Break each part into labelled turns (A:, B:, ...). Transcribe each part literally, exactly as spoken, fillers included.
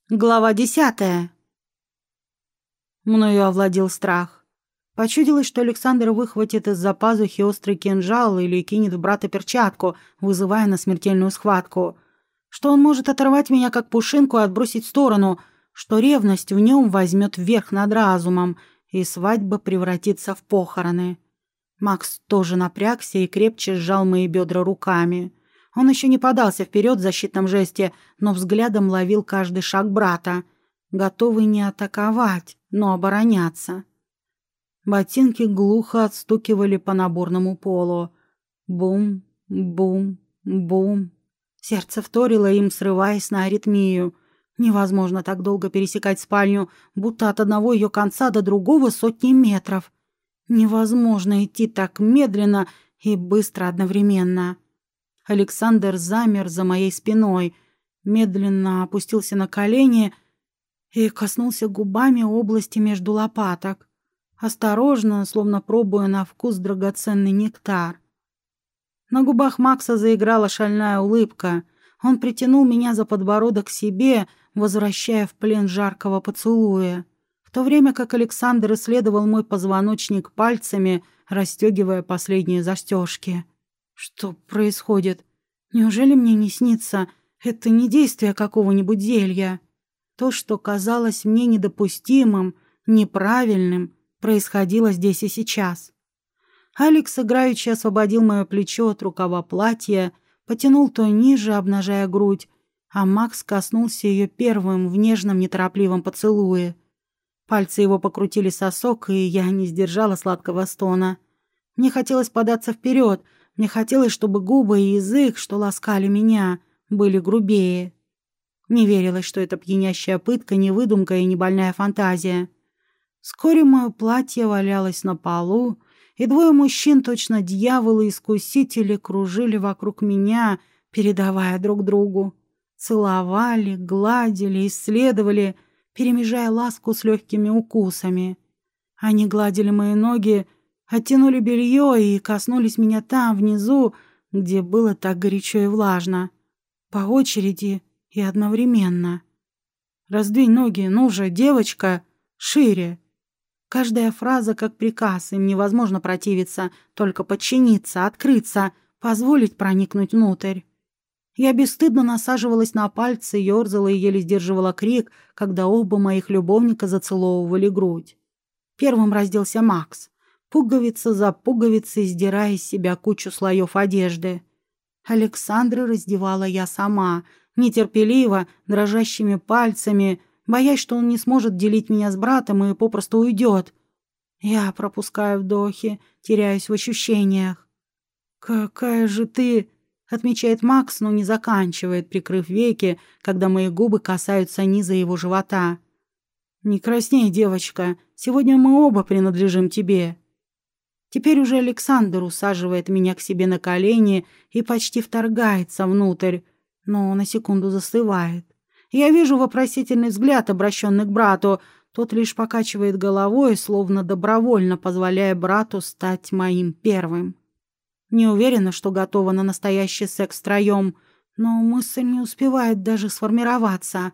A: Глава десятая. Мною овладел страх. Почудилось, что Александр выхватит из-за пазухи острый кинжал или кинет в брата перчатку, вызывая на смертельную схватку. Что он может оторвать меня как пушинку и отбросить в сторону, что ревность в нем возьмет верх над разумом, и свадьба превратится в похороны. Макс тоже напрягся и крепче сжал мои бедра руками. Он еще не подался вперед в защитном жесте, но взглядом ловил каждый шаг брата, готовый не атаковать, но обороняться. Ботинки глухо отстукивали по наборному полу. Бум, бум, бум. Сердце вторило им, срываясь на аритмию. Невозможно так долго пересекать спальню, будто от одного ее конца до другого сотни метров. Невозможно идти так медленно и быстро одновременно. Александр замер за моей спиной, медленно опустился на колени и коснулся губами области между лопаток, осторожно, словно пробуя на вкус драгоценный нектар. На губах Макса заиграла шальная улыбка. Он притянул меня за подбородок к себе, возвращая в плен жаркого поцелуя, в то время как Александр исследовал мой позвоночник пальцами, расстегивая последние застежки. Что происходит? Неужели мне не снится? Это не действие какого-нибудь зелья. То, что казалось мне недопустимым, неправильным, происходило здесь и сейчас. Алекс играючи освободил мое плечо от рукава платья, потянул то ниже, обнажая грудь, а Макс коснулся ее первым в нежном, неторопливом поцелуе. Пальцы его покрутили сосок, и я не сдержала сладкого стона. Мне хотелось податься вперед. Мне хотелось, чтобы губы и язык, что ласкали меня, были грубее. Не верилось, что эта пьянящая пытка не выдумка и не больная фантазия. Вскоре мое платье валялось на полу, и двое мужчин, точно дьяволы-искусители, кружили вокруг меня, передавая друг другу. Целовали, гладили, исследовали, перемежая ласку с легкими укусами. Они гладили мои ноги, оттянули белье и коснулись меня там, внизу, где было так горячо и влажно. По очереди и одновременно. «Раздвинь ноги, ну же, девочка, шире!» Каждая фраза как приказ, им невозможно противиться, только подчиниться, открыться, позволить проникнуть внутрь. Я бесстыдно насаживалась на пальцы, ерзала и еле сдерживала крик, когда оба моих любовника зацеловывали грудь. Первым разделся Макс, пуговица за пуговицей сдирая из себя кучу слоев одежды. Александра раздевала я сама, нетерпеливо, дрожащими пальцами, боясь, что он не сможет делить меня с братом и попросту уйдет. Я пропускаю вдохи, теряюсь в ощущениях. «Какая же ты...» — отмечает Макс, но не заканчивает, прикрыв веки, когда мои губы касаются низа его живота. «Не красней, девочка, сегодня мы оба принадлежим тебе». Теперь уже Александр усаживает меня к себе на колени и почти вторгается внутрь, но на секунду застывает. Я вижу вопросительный взгляд, обращенный к брату. Тот лишь покачивает головой, словно добровольно позволяя брату стать моим первым. Не уверена, что готова на настоящий секс втроем, но мысль не успевает даже сформироваться.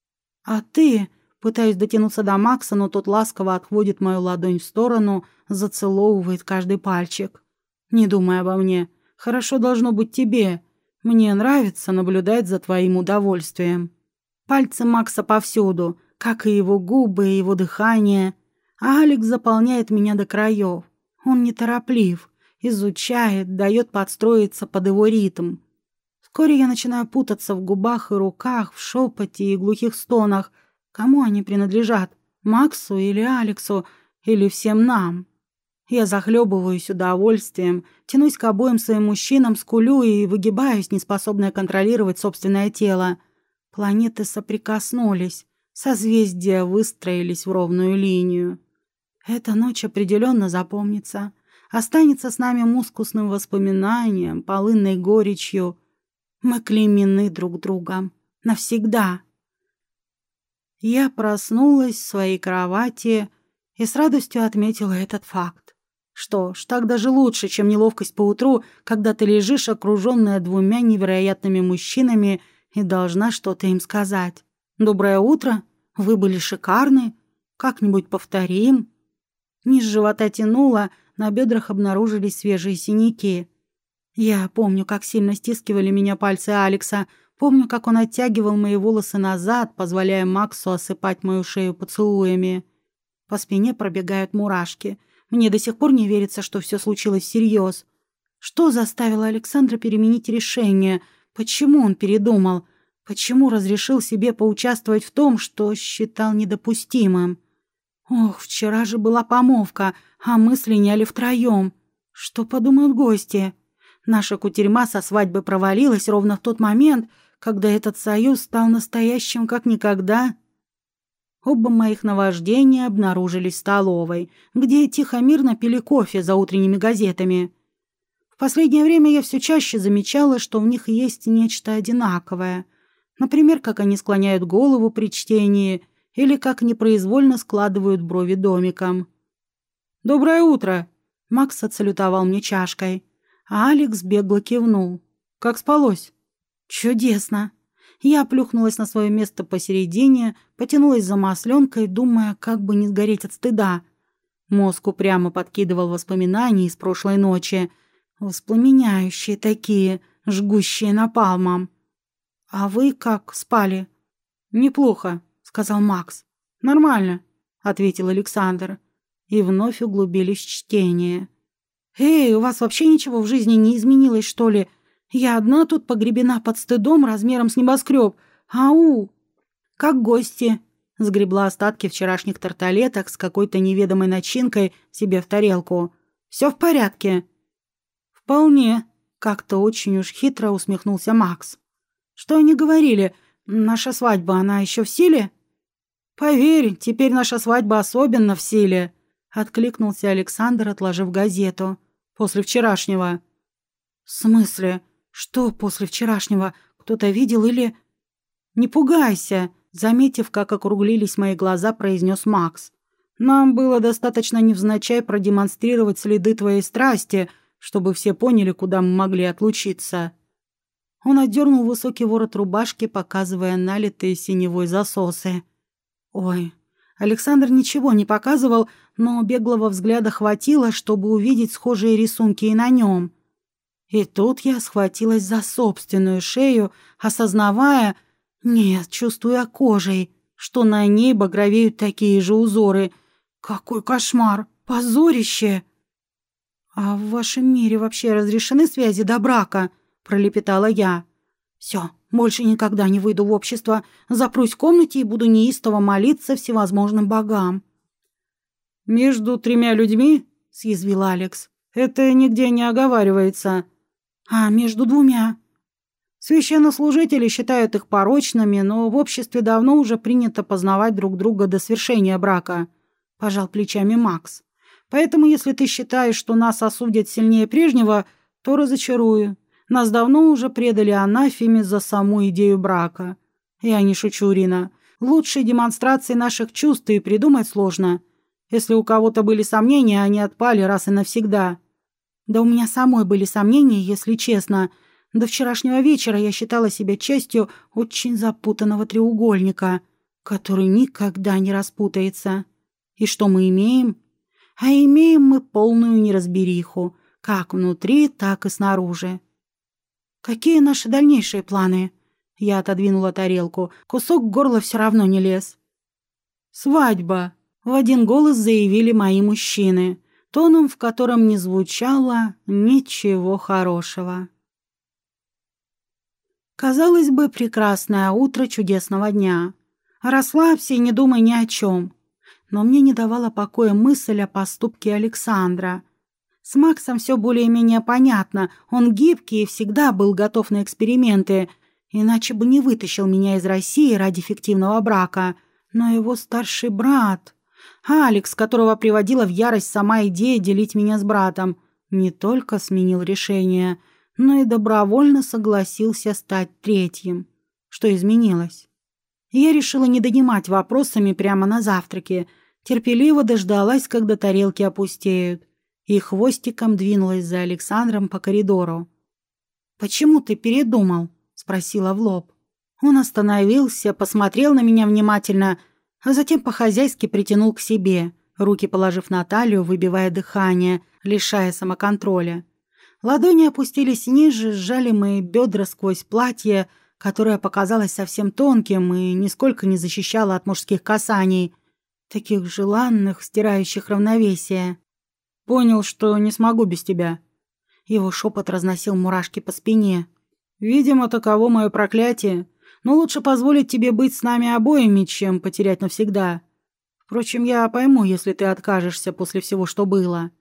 A: «А ты...» Пытаюсь дотянуться до Макса, но тот ласково отводит мою ладонь в сторону, зацеловывает каждый пальчик. «Не думай обо мне. Хорошо должно быть тебе. Мне нравится наблюдать за твоим удовольствием». Пальцы Макса повсюду, как и его губы, и его дыхание. А Алекс заполняет меня до краев. Он нетороплив, изучает, дает подстроиться под его ритм. Вскоре я начинаю путаться в губах и руках, в шепоте и глухих стонах. Кому они принадлежат? Максу или Алексу? Или всем нам? Я захлебываюсь удовольствием, тянусь к обоим своим мужчинам, скулю и выгибаюсь, неспособная контролировать собственное тело. Планеты соприкоснулись, созвездия выстроились в ровную линию. Эта ночь определенно запомнится, останется с нами мускусным воспоминанием, полынной горечью. Мы клеймены друг другом. Навсегда. Я проснулась в своей кровати и с радостью отметила этот факт. Что ж, так даже лучше, чем неловкость поутру, когда ты лежишь, окруженная двумя невероятными мужчинами, и должна что-то им сказать. «Доброе утро. Вы были шикарны. Как-нибудь повторим». Низ живота тянуло, на бедрах обнаружились свежие синяки. Я помню, как сильно стискивали меня пальцы Алекса, помню, как он оттягивал мои волосы назад, позволяя Максу осыпать мою шею поцелуями. По спине пробегают мурашки. Мне до сих пор не верится, что все случилось всерьез. Что заставило Александра переменить решение? Почему он передумал? Почему разрешил себе поучаствовать в том, что считал недопустимым? Ох, вчера же была помолвка, а мы слиняли втроем. Что подумают гости? Наша кутерьма со свадьбы провалилась ровно в тот момент, когда этот союз стал настоящим как никогда. Оба моих наваждения обнаружились в столовой, где тихо-мирно пили кофе за утренними газетами. В последнее время я все чаще замечала, что в них есть нечто одинаковое. Например, как они склоняют голову при чтении или как непроизвольно складывают брови домиком. «Доброе утро!» Макс отсалютовал мне чашкой, а Алекс бегло кивнул. «Как спалось?» «Чудесно!» Я плюхнулась на свое место посередине, потянулась за масленкой, думая, как бы не сгореть от стыда. Мозг упрямо подкидывал воспоминания из прошлой ночи. Воспламеняющие такие, жгущие напалмом. «А вы как спали?» «Неплохо», — сказал Макс. «Нормально», — ответил Александр. И вновь углубились в чтение. «Эй, у вас вообще ничего в жизни не изменилось, что ли? Я одна тут погребена под стыдом размером с небоскреб. Ау!» «Как гости?» — сгребла остатки вчерашних тарталеток с какой-то неведомой начинкой себе в тарелку. «Все в порядке?» «Вполне», — как-то очень уж хитро усмехнулся Макс. «Что они говорили? Наша свадьба, она еще в силе?» «Поверь, теперь наша свадьба особенно в силе», — откликнулся Александр, отложив газету. «После вчерашнего». «В смысле? Что после вчерашнего? Кто-то видел или...» «Не пугайся», — заметив, как округлились мои глаза, произнес Макс. «Нам было достаточно невзначай продемонстрировать следы твоей страсти, чтобы все поняли, куда мы могли отлучиться». Он отдернул высокий ворот рубашки, показывая налитые синевой засосы. Ой, Александр ничего не показывал, но беглого взгляда хватило, чтобы увидеть схожие рисунки и на нем. И тут я схватилась за собственную шею, осознавая, нет, чувствуя кожей, что на ней багровеют такие же узоры. Какой кошмар! Позорище! «А в вашем мире вообще разрешены связи до брака?» — пролепетала я. «Все, больше никогда не выйду в общество, запрусь в комнате и буду неистово молиться всевозможным богам». «Между тремя людьми?» — съязвил Алекс. «Это нигде не оговаривается». «А между двумя?» «Священнослужители считают их порочными, но в обществе давно уже принято познавать друг друга до свершения брака», — пожал плечами Макс. «Поэтому, если ты считаешь, что нас осудят сильнее прежнего, то разочарую. Нас давно уже предали анафеме за саму идею брака. Я не шучу, Рина. Лучшей демонстрации наших чувств и придумать сложно. Если у кого-то были сомнения, они отпали раз и навсегда». «Да у меня самой были сомнения, если честно. До вчерашнего вечера я считала себя частью очень запутанного треугольника, который никогда не распутается. И что мы имеем? А имеем мы полную неразбериху, как внутри, так и снаружи. Какие наши дальнейшие планы?» Я отодвинула тарелку. Кусок горла все равно не лез. «Свадьба», — в один голос заявили мои мужчины, тоном, в котором не звучало ничего хорошего. Казалось бы, прекрасное утро чудесного дня. Расслабься и не думай ни о чем. Но мне не давала покоя мысль о поступке Александра. С Максом все более-менее понятно. Он гибкий и всегда был готов на эксперименты, иначе бы не вытащил меня из России ради фиктивного брака. Но его старший брат, Алекс, которого приводила в ярость сама идея делить меня с братом, не только сменил решение, но и добровольно согласился стать третьим. Что изменилось? Я решила не донимать вопросами прямо на завтраке, терпеливо дождалась, когда тарелки опустеют, и хвостиком двинулась за Александром по коридору. «Почему ты передумал?» — спросила в лоб. Он остановился, посмотрел на меня внимательно, а затем по-хозяйски притянул к себе, руки положив на талию, выбивая дыхание, лишая самоконтроля. Ладони опустились ниже, сжали мои бедра сквозь платье, которое показалось совсем тонким и нисколько не защищало от мужских касаний, таких желанных, стирающих равновесие. «Понял, что не смогу без тебя». Его шепот разносил мурашки по спине. «Видимо, таково мое проклятие, но лучше позволить тебе быть с нами обоими, чем потерять навсегда. Впрочем, я пойму, если ты откажешься после всего, что было».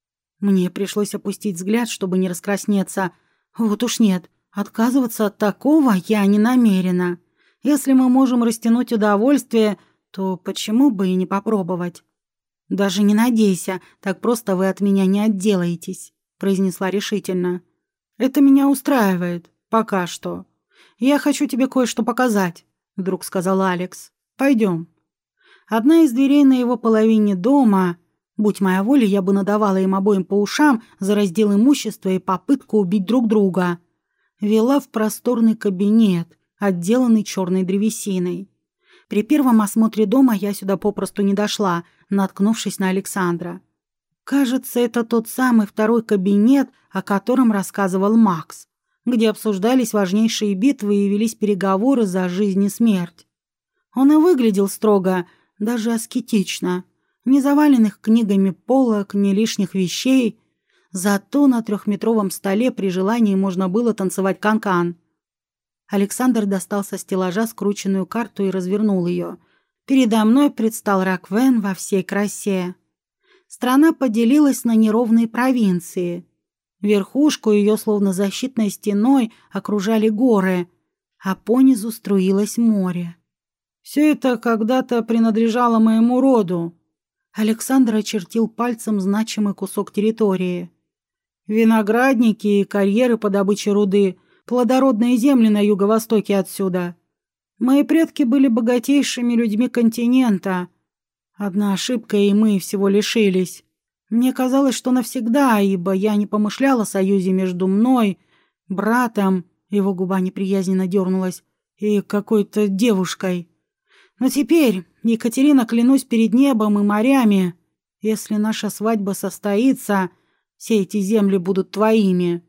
A: Мне пришлось опустить взгляд, чтобы не раскраснеться. Вот уж нет, отказываться от такого я не намерена. Если мы можем растянуть удовольствие, то почему бы и не попробовать? «Даже не надейся, так просто вы от меня не отделаетесь», — произнесла решительно. «Это меня устраивает, пока что. Я хочу тебе кое-что показать», — вдруг сказал Алекс. «Пойдем». Одна из дверей на его половине дома, будь моя воля, я бы надавала им обоим по ушам за раздел имущества и попытку убить друг друга, вела в просторный кабинет, отделанный черной древесиной. При первом осмотре дома я сюда попросту не дошла, наткнувшись на Александра. Кажется, это тот самый второй кабинет, о котором рассказывал Макс, где обсуждались важнейшие битвы и велись переговоры за жизнь и смерть. Он и выглядел строго, даже аскетично. Ни заваленных книгами полок, ни лишних вещей. Зато на трехметровом столе при желании можно было танцевать канкан. Александр достал со стеллажа скрученную карту и развернул ее. Передо мной предстал Раквен во всей красе. Страна поделилась на неровные провинции. Верхушку ее, словно защитной стеной, окружали горы, а понизу струилось море. «Все это когда-то принадлежало моему роду». Александр очертил пальцем значимый кусок территории. «Виноградники и карьеры по добыче руды, плодородные земли на юго-востоке отсюда. Мои предки были богатейшими людьми континента. Одна ошибка, и мы всего лишились. Мне казалось, что навсегда, ибо я не помышляла о союзе между мной, братом», его губа неприязненно дернулась, «и какой-то девушкой. Но теперь, Екатерина, клянусь перед небом и морями, если наша свадьба состоится, все эти земли будут твоими».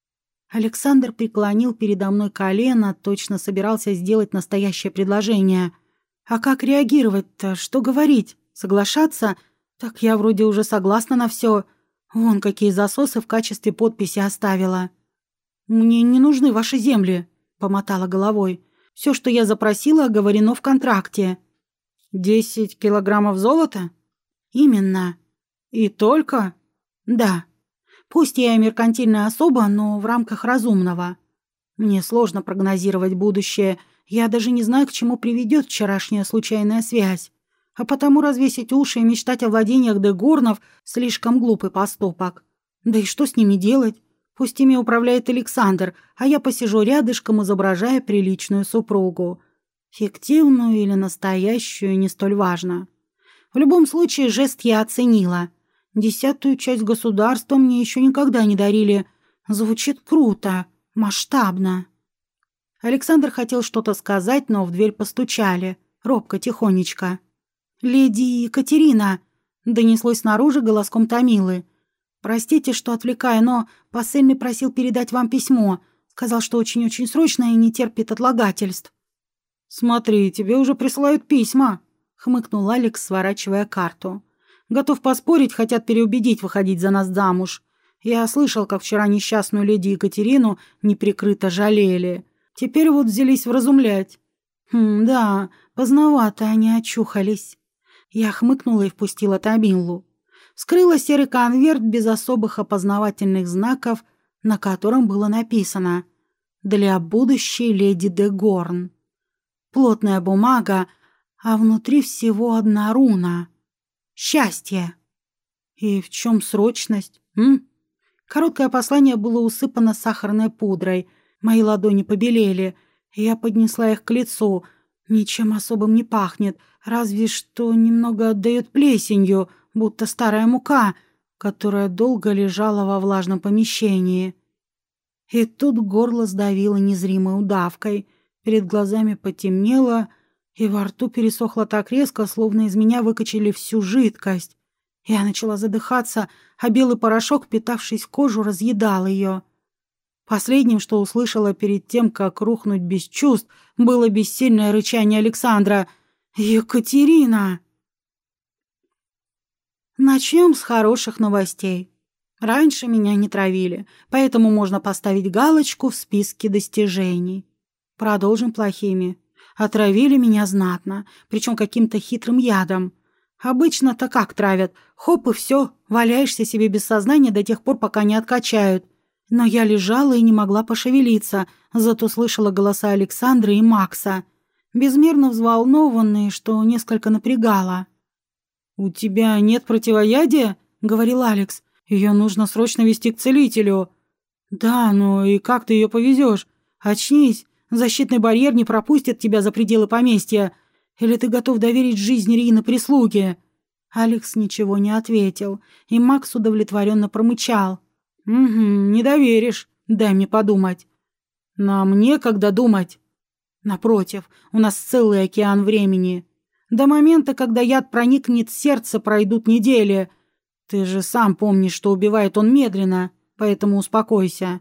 A: Александр преклонил передо мной колено, точно собирался сделать настоящее предложение. А как реагировать-то? Что говорить? Соглашаться? Так я вроде уже согласна на все. Вон какие засосы в качестве подписи оставила. «Мне не нужны ваши земли», — помотала головой. «Все, что я запросила, оговорено в контракте». «Десять килограммов золота?» «Именно». «И только?» «Да. Пусть я и меркантильная особа, но в рамках разумного. Мне сложно прогнозировать будущее. Я даже не знаю, к чему приведет вчерашняя случайная связь. А потому развесить уши и мечтать о владениях Дегорнов — слишком глупый поступок. Да и что с ними делать? Пусть ими управляет Александр, а я посижу рядышком, изображая приличную супругу. Фиктивную или настоящую, не столь важно. В любом случае, жест я оценила. Десятую часть государства мне еще никогда не дарили. Звучит круто, масштабно. Александр хотел что-то сказать, но в дверь постучали. Робко, тихонечко. «Леди Екатерина!» — донеслось снаружи голоском Томилы. «Простите, что отвлекаю, но посыльный просил передать вам письмо. Сказал, что очень-очень срочно и не терпит отлагательств». «Смотри, тебе уже присылают письма», — хмыкнул Алекс, сворачивая карту. «Готов поспорить, хотят переубедить выходить за нас замуж. Я слышал, как вчера несчастную леди Екатерину неприкрыто жалели. Теперь вот взялись вразумлять». «Хм, да, поздновато они очухались». Я хмыкнула и впустила Томилу. Вскрыла серый конверт без особых опознавательных знаков, на котором было написано «Для будущей леди де Горн». Плотная бумага, а внутри всего одна руна. Счастье. И в чем срочность? М? Короткое послание было усыпано сахарной пудрой. Мои ладони побелели. Я поднесла их к лицу. Ничем особым не пахнет, разве что немного отдает плесенью, будто старая мука, которая долго лежала во влажном помещении. И тут горло сдавило незримой удавкой. Перед глазами потемнело, и во рту пересохло так резко, словно из меня выкачали всю жидкость. Я начала задыхаться, а белый порошок, впитавшись в кожу, разъедал ее. Последним, что услышала перед тем, как рухнуть без чувств, было бессильное рычание Александра. «Екатерина!» Начнем с хороших новостей. Раньше меня не травили, поэтому можно поставить галочку в списке достижений. Продолжим плохими. Отравили меня знатно, причем каким-то хитрым ядом. Обычно-то как травят? Хоп, и все, валяешься себе без сознания до тех пор, пока не откачают. Но я лежала и не могла пошевелиться, зато слышала голоса Александра и Макса, безмерно взволнованные, что несколько напрягало. «У тебя нет противоядия?» — говорил Алекс. «Ее нужно срочно везти к целителю». «Да, но и как ты ее повезешь? Очнись, защитный барьер не пропустит тебя за пределы поместья. Или ты готов доверить жизнь Рины прислуге?» Алекс ничего не ответил, и Макс удовлетворенно промычал. «Угу, не доверишь. Дай мне подумать». «Нам некогда думать». «Напротив, у нас целый океан времени. До момента, когда яд проникнет в сердце, пройдут недели. Ты же сам помнишь, что убивает он медленно, поэтому успокойся».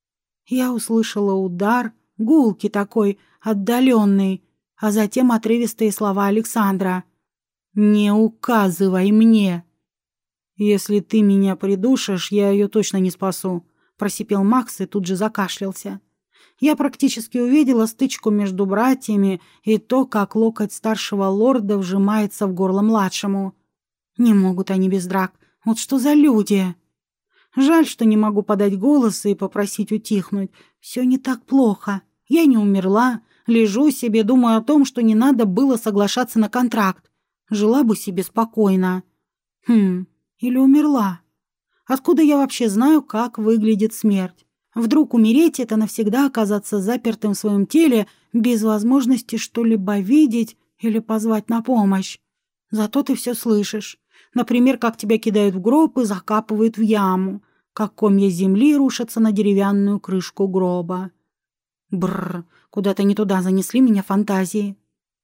A: Я услышала удар, гулкий такой, отдаленный, а затем отрывистые слова Александра. «Не указывай мне». «Если ты меня придушишь, я ее точно не спасу», — просипел Макс и тут же закашлялся. Я практически увидела стычку между братьями и то, как локоть старшего лорда вжимается в горло младшему. Не могут они без драк. Вот что за люди? Жаль, что не могу подать голос и попросить утихнуть. Все не так плохо. Я не умерла. Лежу себе, думаю о том, что не надо было соглашаться на контракт. Жила бы себе спокойно. Хм, или умерла? Откуда я вообще знаю, как выглядит смерть? Вдруг умереть — это навсегда оказаться запертым в своем теле, без возможности что-либо видеть или позвать на помощь. Зато ты все слышишь. Например, как тебя кидают в гроб и закапывают в яму, как комья земли рушатся на деревянную крышку гроба. Бррр, куда-то не туда занесли меня фантазии.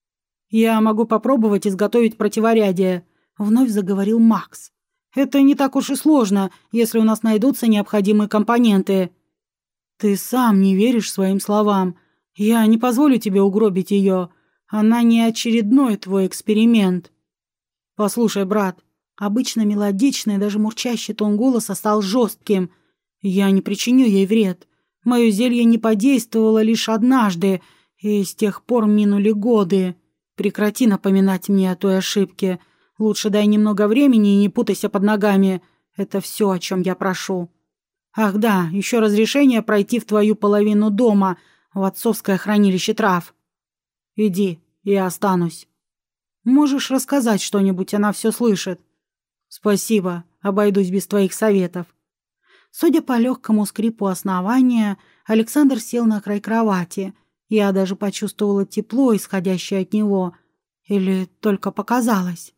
A: «Я могу попробовать изготовить противорядие», — вновь заговорил Макс. «Это не так уж и сложно, если у нас найдутся необходимые компоненты». «Ты сам не веришь своим словам. Я не позволю тебе угробить ее. Она не очередной твой эксперимент». «Послушай, брат». Обычно мелодичный, даже мурчащий тон голоса стал жестким. «Я не причиню ей вред. Мое зелье не подействовало лишь однажды, и с тех пор минули годы. Прекрати напоминать мне о той ошибке. Лучше дай немного времени и не путайся под ногами. Это все, о чем я прошу. Ах да, еще разрешение пройти в твою половину дома, в отцовское хранилище трав. Иди, я останусь. Можешь рассказать что-нибудь, она все слышит». «Спасибо, обойдусь без твоих советов». Судя по легкому скрипу основания, Александр сел на край кровати. Я даже почувствовала тепло, исходящее от него. Или только показалось.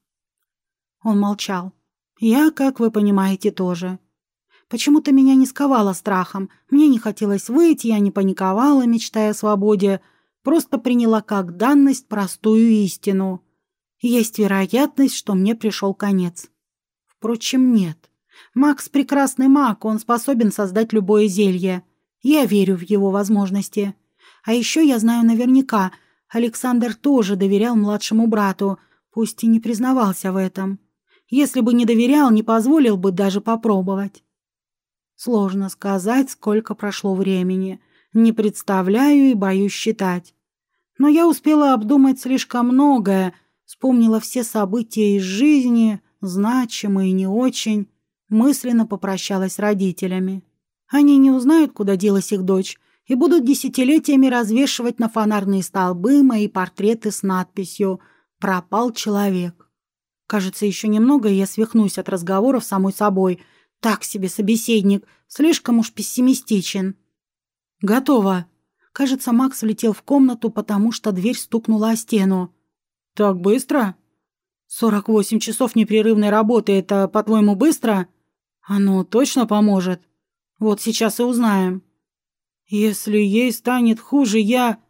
A: Он молчал. Я, как вы понимаете, тоже. Почему-то меня не сковало страхом. Мне не хотелось выйти, я не паниковала, мечтая о свободе. Просто приняла как данность простую истину. Есть вероятность, что мне пришел конец. Впрочем, нет. Макс прекрасный маг, он способен создать любое зелье. Я верю в его возможности. А еще я знаю наверняка, Александр тоже доверял младшему брату, пусть и не признавался в этом. Если бы не доверял, не позволил бы даже попробовать. Сложно сказать, сколько прошло времени. Не представляю и боюсь считать. Но я успела обдумать слишком многое, вспомнила все события из жизни, значимые и не очень, мысленно попрощалась с родителями. Они не узнают, куда делась их дочь, и будут десятилетиями развешивать на фонарные столбы мои портреты с надписью «Пропал человек». Кажется, еще немного, и я свихнусь от разговоров с самой собой. Так себе собеседник, слишком уж пессимистичен. «Готово». Кажется, Макс влетел в комнату, потому что дверь стукнула о стену. «Так быстро?» «Сорок восемь часов непрерывной работы — это, по-твоему, быстро?» «Оно точно поможет? Вот сейчас и узнаем». «Если ей станет хуже, я...»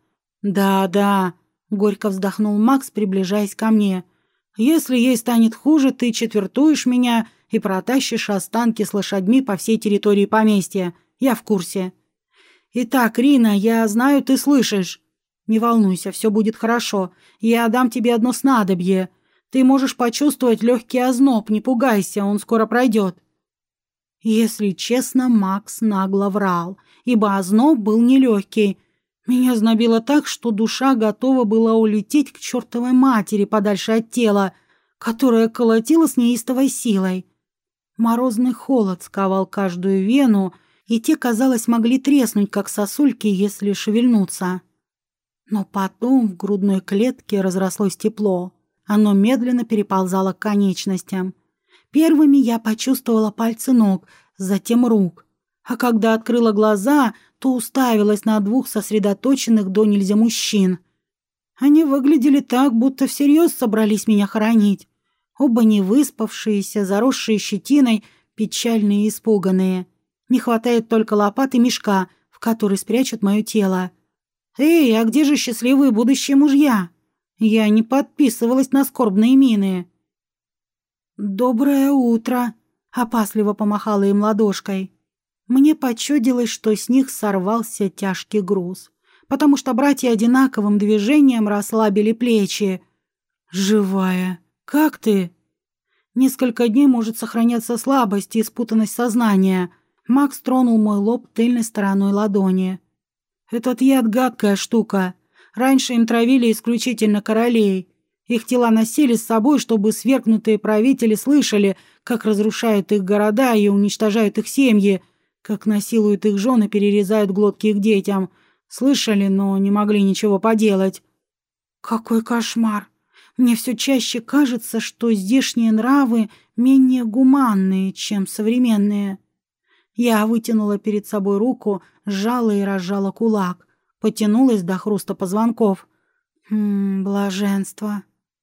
A: «Да, да», — горько вздохнул Макс, приближаясь ко мне. «Если ей станет хуже, ты четвертуешь меня и протащишь останки с лошадьми по всей территории поместья. Я в курсе. Итак, Рина, я знаю, ты слышишь. Не волнуйся, все будет хорошо. Я дам тебе одно снадобье. Ты можешь почувствовать легкий озноб, не пугайся, он скоро пройдет». Если честно, Макс нагло врал, ибо озноб был нелегкий. Меня знобило так, что душа готова была улететь к чертовой матери подальше от тела, которое колотило с неистовой силой. Морозный холод сковал каждую вену, и те, казалось, могли треснуть, как сосульки, если шевельнуться. Но потом в грудной клетке разрослось тепло. Оно медленно переползало к конечностям. Первыми я почувствовала пальцы ног, затем рук. А когда открыла глаза, то уставилась на двух сосредоточенных донельзя мужчин. Они выглядели так, будто всерьез собрались меня хоронить. Оба невыспавшиеся, заросшие щетиной, печальные и испуганные. Не хватает только лопаты и мешка, в который спрячут мое тело. «Эй, а где же счастливые будущие мужья? Я не подписывалась на скорбные мины». «Доброе утро», — опасливо помахала им ладошкой. Мне почудилось, что с них сорвался тяжкий груз, потому что братья одинаковым движением расслабили плечи. «Живая, как ты?» Несколько дней может сохраняться слабость и спутанность сознания. Макс тронул мой лоб тыльной стороной ладони. «Этот яд — гадкая штука. Раньше им травили исключительно королей. Их тела носили с собой, чтобы свергнутые правители слышали, как разрушают их города и уничтожают их семьи, как насилуют их жен и перерезают глотки их детям. Слышали, но не могли ничего поделать». «Какой кошмар! Мне все чаще кажется, что здешние нравы менее гуманные, чем современные». Я вытянула перед собой руку, сжала и разжала кулак, потянулась до хруста позвонков. Хм, блаженство.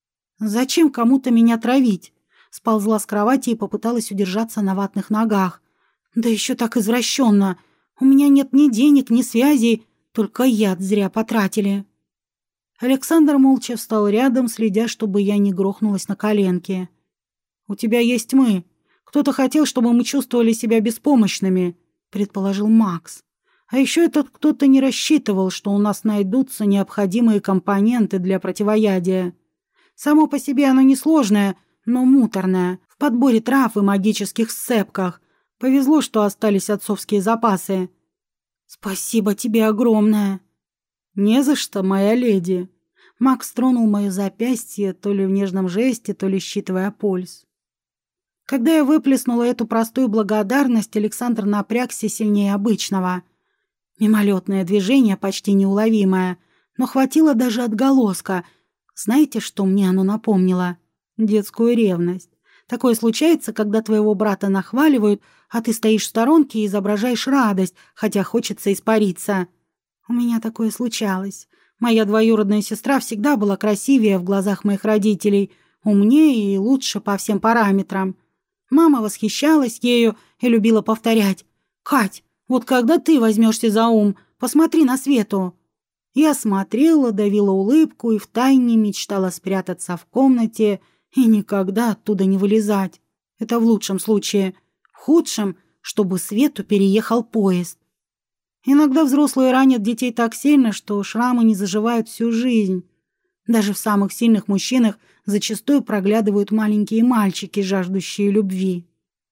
A: Зачем кому-то меня травить? Сползла с кровати и попыталась удержаться на ватных ногах. Да еще так извращенно. У меня нет ни денег, ни связей, только яд зря потратили. Александр молча встал рядом, следя, чтобы я не грохнулась на коленки. «У тебя есть мы. Кто-то хотел, чтобы мы чувствовали себя беспомощными», — предположил Макс. «А еще этот кто-то не рассчитывал, что у нас найдутся необходимые компоненты для противоядия. Само по себе оно несложное, но муторное, в подборе трав и магических сцепках. Повезло, что остались отцовские запасы». «Спасибо тебе огромное». «Не за что, моя леди». Макс тронул мое запястье, то ли в нежном жесте, то ли считывая пульс. Когда я выплеснула эту простую благодарность, Александр напрягся сильнее обычного. Мимолетное движение, почти неуловимое, но хватило даже отголоска. Знаете, что мне оно напомнило? Детскую ревность. Такое случается, когда твоего брата нахваливают, а ты стоишь в сторонке и изображаешь радость, хотя хочется испариться. У меня такое случалось. Моя двоюродная сестра всегда была красивее в глазах моих родителей, умнее и лучше по всем параметрам. Мама восхищалась ею и любила повторять: «Кать, вот когда ты возьмешься за ум, посмотри на Свету». Я смотрела, давила улыбку и втайне мечтала спрятаться в комнате и никогда оттуда не вылезать. Это в лучшем случае. В худшем, чтобы Свету переехал поезд. Иногда взрослые ранят детей так сильно, что шрамы не заживают всю жизнь. Даже в самых сильных мужчинах зачастую проглядывают маленькие мальчики, жаждущие любви.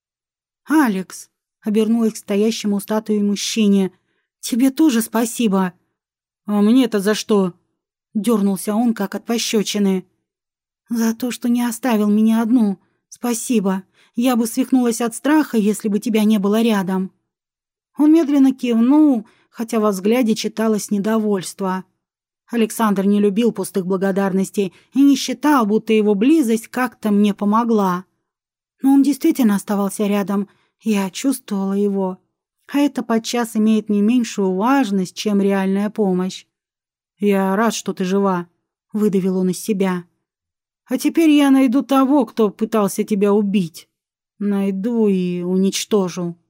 A: «Алекс», — обернулась к стоящему у статуи мужчине, — «тебе тоже спасибо». «А мне-то за что?» — дернулся он, как от пощечины. «За то, что не оставил меня одну. Спасибо. Я бы свихнулась от страха, если бы тебя не было рядом». Он медленно кивнул, хотя во взгляде читалось недовольство. Александр не любил пустых благодарностей и не считал, будто его близость как-то мне помогла. Но он действительно оставался рядом, я чувствовала его. А это подчас имеет не меньшую важность, чем реальная помощь. «Я рад, что ты жива», — выдавил он из себя. «А теперь я найду того, кто пытался тебя убить. Найду и уничтожу».